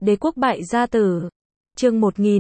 Đế quốc bại gia tử. Chương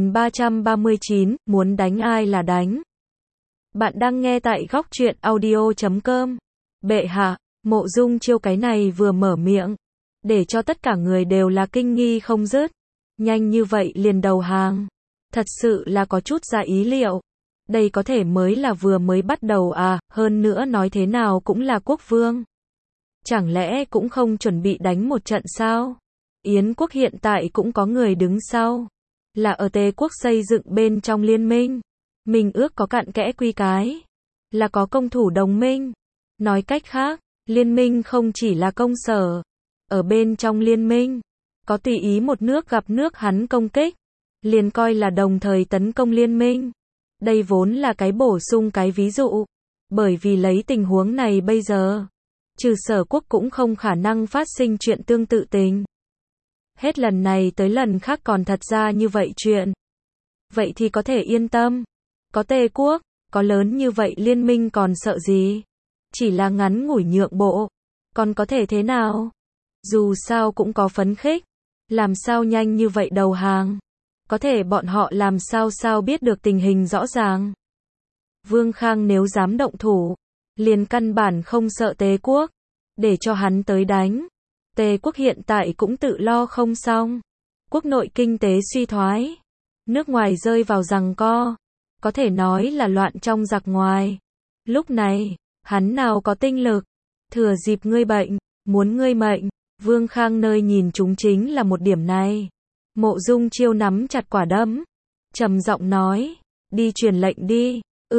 1339, muốn đánh ai là đánh. Bạn đang nghe tại góc truyện audio.com. Bệ hạ, Mộ Dung Chiêu cái này vừa mở miệng, để cho tất cả người đều là kinh nghi không dứt. Nhanh như vậy liền đầu hàng. Thật sự là có chút ra ý liệu. Đây có thể mới là vừa mới bắt đầu à, hơn nữa nói thế nào cũng là quốc vương. Chẳng lẽ cũng không chuẩn bị đánh một trận sao? Yến quốc hiện tại cũng có người đứng sau. Là ở Tề quốc xây dựng bên trong liên minh. Minh ước có cặn kẽ quy cái. Là có công thủ đồng minh. Nói cách khác, liên minh không chỉ là công sở. Ở bên trong liên minh, có tùy ý một nước gặp nước hắn công kích. Liền coi là đồng thời tấn công liên minh. Đây vốn là cái bổ sung cái ví dụ. Bởi vì lấy tình huống này bây giờ, trừ Sở quốc cũng không khả năng phát sinh chuyện tương tự tình. Hết lần này tới lần khác còn thật ra như vậy chuyện. Vậy thì có thể yên tâm. Có Tề quốc, có lớn như vậy liên minh còn sợ gì? Chỉ là ngắn ngủi nhượng bộ. Còn có thể thế nào? Dù sao cũng có phấn khích. Làm sao nhanh như vậy đầu hàng? Có thể bọn họ làm sao biết được tình hình rõ ràng. Vương Khang nếu dám động thủ, liền căn bản không sợ Tề quốc. Để cho hắn tới đánh. Tề quốc hiện tại cũng tự lo không xong. Quốc nội kinh tế suy thoái. Nước ngoài rơi vào giằng co. Có thể nói là loạn trong giặc ngoài. Lúc này, hắn nào có tinh lực. Thừa dịp ngươi bệnh, muốn ngươi mệnh. Vương Khang nơi nhìn chúng chính là một điểm này. Mộ Dung Chiêu nắm chặt quả đấm. Trầm giọng nói, đi truyền lệnh đi.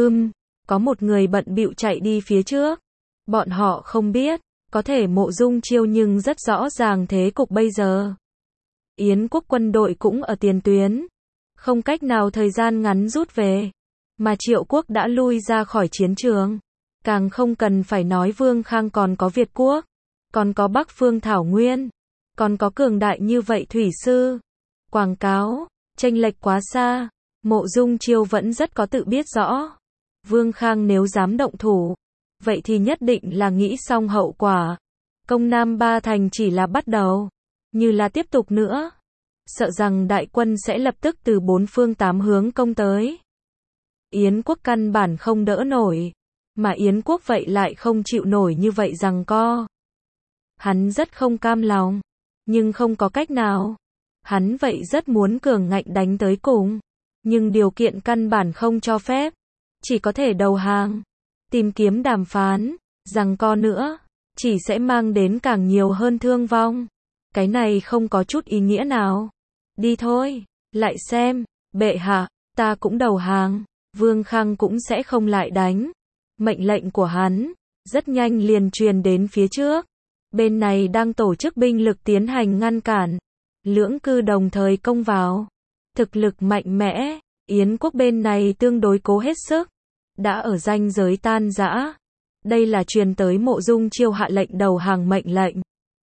Có một người bận bịu chạy đi phía trước. Bọn họ không biết. Có thể Mộ Dung Chiêu nhưng rất rõ ràng thế cục bây giờ. Yến quốc quân đội cũng ở tiền tuyến. Không cách nào thời gian ngắn rút về. Mà Triệu quốc đã lui ra khỏi chiến trường. Càng không cần phải nói Vương Khang còn có Việt quốc. Còn có Bắc Phương Thảo Nguyên. Còn có cường đại như vậy Thủy Sư. Quảng cáo, chênh lệch quá xa. Mộ Dung Chiêu vẫn rất có tự biết rõ. Vương Khang nếu dám động thủ, vậy thì nhất định là nghĩ xong hậu quả. Công Nam Ba Thành chỉ là bắt đầu. Như là tiếp tục nữa, sợ rằng đại quân sẽ lập tức từ bốn phương tám hướng công tới. Yến quốc căn bản không đỡ nổi. Mà Yến quốc vậy lại không chịu nổi như vậy giằng co. Hắn rất không cam lòng. Nhưng không có cách nào. Hắn vậy rất muốn cường ngạnh đánh tới cùng. Nhưng điều kiện căn bản không cho phép. Chỉ có thể đầu hàng. Tìm kiếm đàm phán. Giằng co nữa. Chỉ sẽ mang đến càng nhiều hơn thương vong. Cái này không có chút ý nghĩa nào. Đi thôi. Lại xem. Bệ hạ. Ta cũng đầu hàng. Vương Khang cũng sẽ không lại đánh. Mệnh lệnh của hắn. Rất nhanh liền truyền đến phía trước. Bên này đang tổ chức binh lực tiến hành ngăn cản. Lưỡng cư đồng thời công vào. Thực lực mạnh mẽ. Yến quốc bên này tương đối cố hết sức. Đã ở ranh giới tan rã. Đây là truyền tới Mộ Dung Chiêu hạ lệnh đầu hàng mệnh lệnh.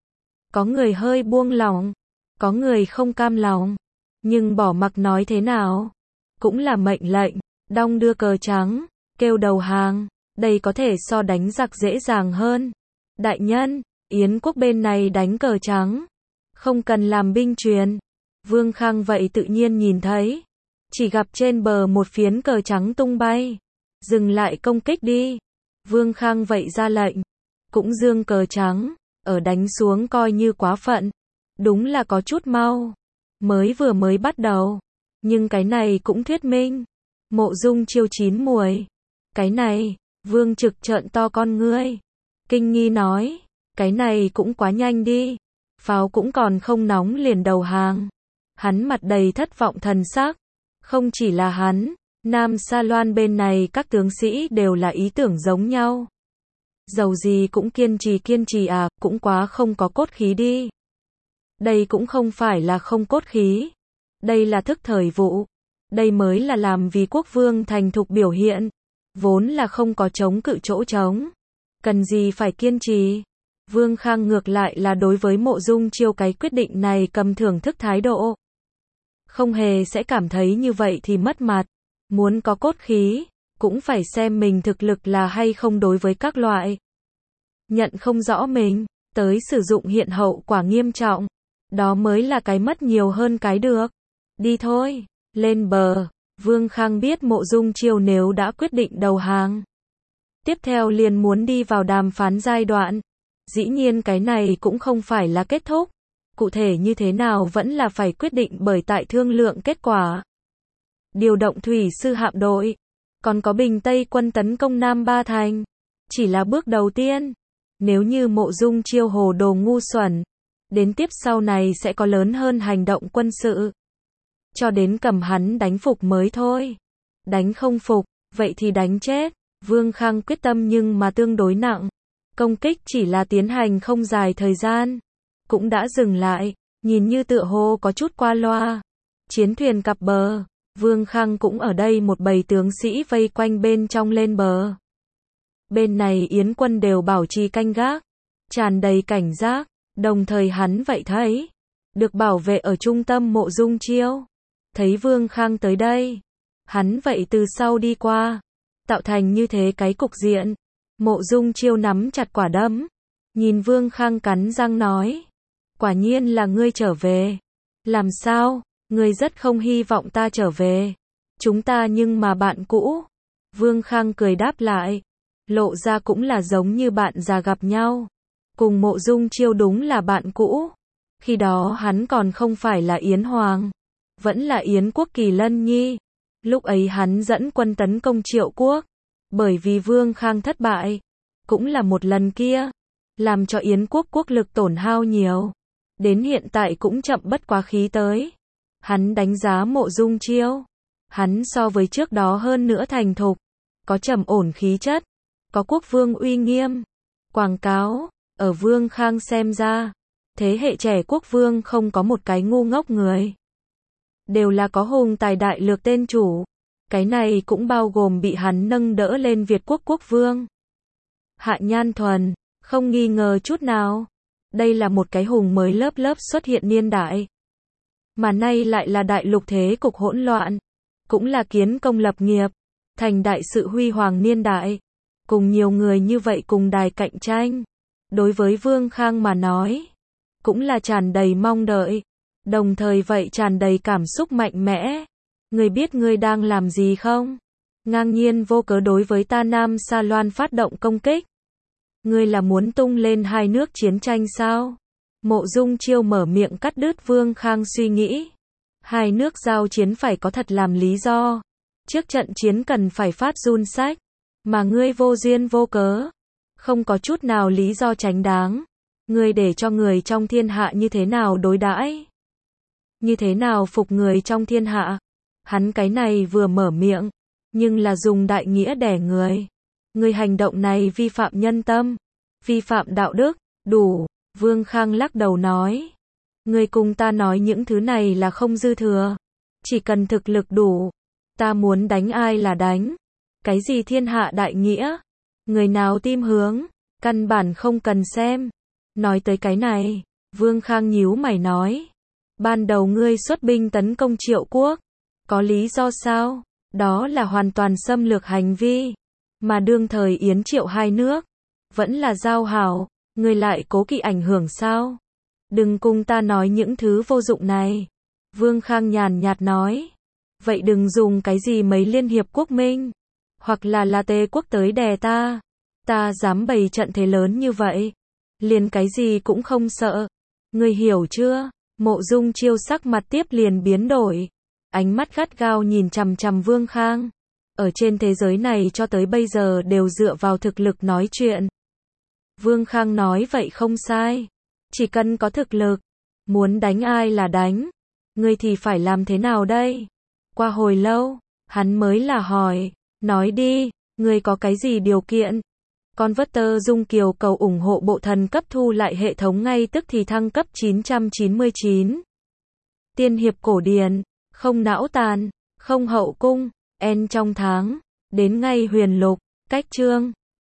Có người hơi buông lòng. Có người không cam lòng. Nhưng bỏ mặc nói thế nào. Cũng là mệnh lệnh. Đong đưa cờ trắng. Kêu đầu hàng. Đây có thể so đánh giặc dễ dàng hơn. Đại nhân, Yến quốc bên này đánh cờ trắng. Không cần làm binh truyền. Vương Khang vậy tự nhiên nhìn thấy. Chỉ gặp trên bờ một phiến cờ trắng tung bay. Dừng lại công kích đi. Vương Khang vậy ra lệnh. Cũng giương cờ trắng. Ở đánh xuống coi như quá phận. Đúng là có chút mau. Vừa mới bắt đầu. Nhưng cái này cũng thuyết minh. Mộ Dung Chiêu chín muồi. Cái này, Vương Trực trợn to con ngươi. Kinh nghi nói. Cái này cũng quá nhanh đi. Pháo cũng còn không nóng liền đầu hàng. Hắn mặt đầy thất vọng thần sắc. Không chỉ là hắn. Nam Sa Loan bên này các tướng sĩ đều là ý tưởng giống nhau. Dầu gì cũng kiên trì à, cũng quá không có cốt khí đi. Đây cũng không phải là không cốt khí. Đây là thức thời vụ. Đây mới là làm vì quốc vương thành thục biểu hiện. Vốn là không có chống cự chỗ trống. Cần gì phải kiên trì. Vương Khang ngược lại là đối với Mộ Dung Chiêu cái quyết định này cầm thưởng thức thái độ. Không hề sẽ cảm thấy như vậy thì mất mặt. Muốn có cốt khí, cũng phải xem mình thực lực là hay không đối với các loại. Nhận không rõ mình, tới sử dụng hiện hậu quả nghiêm trọng. Đó mới là cái mất nhiều hơn cái được. Đi thôi, lên bờ. Vương Khang biết Mộ Dung Chiêu nếu đã quyết định đầu hàng, tiếp theo liền muốn đi vào đàm phán giai đoạn. Dĩ nhiên cái này cũng không phải là kết thúc. Cụ thể như thế nào vẫn là phải quyết định bởi tại thương lượng kết quả. Điều động thủy sư hạm đội, còn có Bình Tây quân tấn công Nam Ba Thành, chỉ là bước đầu tiên. Nếu như Mộ Dung Chiêu hồ đồ ngu xuẩn, đến tiếp sau này sẽ có lớn hơn hành động quân sự. Cho đến cầm hắn đánh phục mới thôi. Đánh không phục, vậy thì đánh chết. Vương Khang quyết tâm nhưng mà tương đối nặng. Công kích chỉ là tiến hành không dài thời gian, cũng đã dừng lại, nhìn như tựa hồ có chút qua loa. Chiến thuyền cập bờ, Vương Khang cũng ở đây một bầy tướng sĩ vây quanh bên trong lên bờ. Bên này Yến quân đều bảo trì canh gác, tràn đầy cảnh giác, đồng thời hắn vậy thấy, được bảo vệ ở trung tâm Mộ Dung Chiêu. Thấy Vương Khang tới đây, hắn vậy từ sau đi qua, tạo thành như thế cái cục diện. Mộ Dung Chiêu nắm chặt quả đấm, nhìn Vương Khang cắn răng nói, quả nhiên là ngươi trở về. Làm sao, ngươi rất không hy vọng ta trở về. Chúng ta nhưng mà bạn cũ. Vương Khang cười đáp lại, lộ ra cũng là giống như bạn già gặp nhau. Cùng Mộ Dung Chiêu đúng là bạn cũ. Khi đó hắn còn không phải là Yến Hoàng, vẫn là Yến quốc Kỳ Lân Nhi. Lúc ấy hắn dẫn quân tấn công Triệu quốc, bởi vì Vương Khang thất bại, cũng là một lần kia, làm cho Yến quốc quốc lực tổn hao nhiều. Đến hiện tại cũng chậm bất quá khí tới. Hắn đánh giá Mộ Dung Chiêu, hắn so với trước đó hơn nữa thành thục, có trầm ổn khí chất, có quốc vương uy nghiêm. Quảng cáo, ở Vương Khang xem ra, thế hệ trẻ quốc vương không có một cái ngu ngốc người. Đều là có hùng tài đại lược tên chủ. Cái này cũng bao gồm bị hắn nâng đỡ lên Việt quốc quốc vương. Hạ Nhan Thuần, không nghi ngờ chút nào. Đây là một cái hùng mới lớp lớp xuất hiện niên đại. Mà nay lại là đại lục thế cục hỗn loạn. Cũng là kiến công lập nghiệp, thành đại sự huy hoàng niên đại. Cùng nhiều người như vậy cùng đài cạnh tranh. Đối với Vương Khang mà nói, cũng là tràn đầy mong đợi. Đồng thời vậy tràn đầy cảm xúc mạnh mẽ. Ngươi biết ngươi đang làm gì không? Ngang nhiên vô cớ đối với ta Nam Sa Loan phát động công kích. Ngươi là muốn tung lên hai nước chiến tranh sao? Mộ Dung Chiêu mở miệng cắt đứt Vương Khang suy nghĩ. Hai nước giao chiến phải có thật làm lý do. Trước trận chiến cần phải phát run sách. Mà ngươi vô duyên vô cớ, không có chút nào lý do chính đáng. Ngươi để cho người trong thiên hạ như thế nào đối đãi? Như thế nào phục người trong thiên hạ? Hắn cái này vừa mở miệng, nhưng là dùng đại nghĩa đẻ người. Người hành động này vi phạm nhân tâm, vi phạm đạo đức, đủ. Vương Khang lắc đầu nói. Người cùng ta nói những thứ này là không dư thừa. Chỉ cần thực lực đủ. Ta muốn đánh ai là đánh. Cái gì thiên hạ đại nghĩa? Người nào tim hướng? Căn bản không cần xem. Nói tới cái này, Vương Khang nhíu mày nói. Ban đầu ngươi xuất binh tấn công Triệu quốc. Có lý do sao? Đó là hoàn toàn xâm lược hành vi. Mà đương thời Yến Triệu hai nước vẫn là giao hảo, ngươi lại cố kỵ ảnh hưởng sao? Đừng cùng ta nói những thứ vô dụng này. Vương Khang nhàn nhạt nói. Vậy đừng dùng cái gì mấy liên hiệp quốc minh, hoặc là Tề quốc tới đè ta. Ta dám bày trận thế lớn như vậy, liền cái gì cũng không sợ. Ngươi hiểu chưa? Mộ Dung Chiêu sắc mặt tiếp liền biến đổi. Ánh mắt gắt gao nhìn chằm chằm Vương Khang. Ở trên thế giới này cho tới bây giờ đều dựa vào thực lực nói chuyện. Vương Khang nói vậy không sai. Chỉ cần có thực lực, muốn đánh ai là đánh. Ngươi thì phải làm thế nào đây? Qua hồi lâu, hắn mới là hỏi. Nói đi, ngươi có cái gì điều kiện? Converter Dung Kiều cầu ủng hộ bộ thần cấp thu lại hệ thống ngay tức thì thăng cấp 999. Tiên hiệp cổ điển, không não tàn, không hậu cung, en trong tháng, đến ngay huyền lục, cách chương.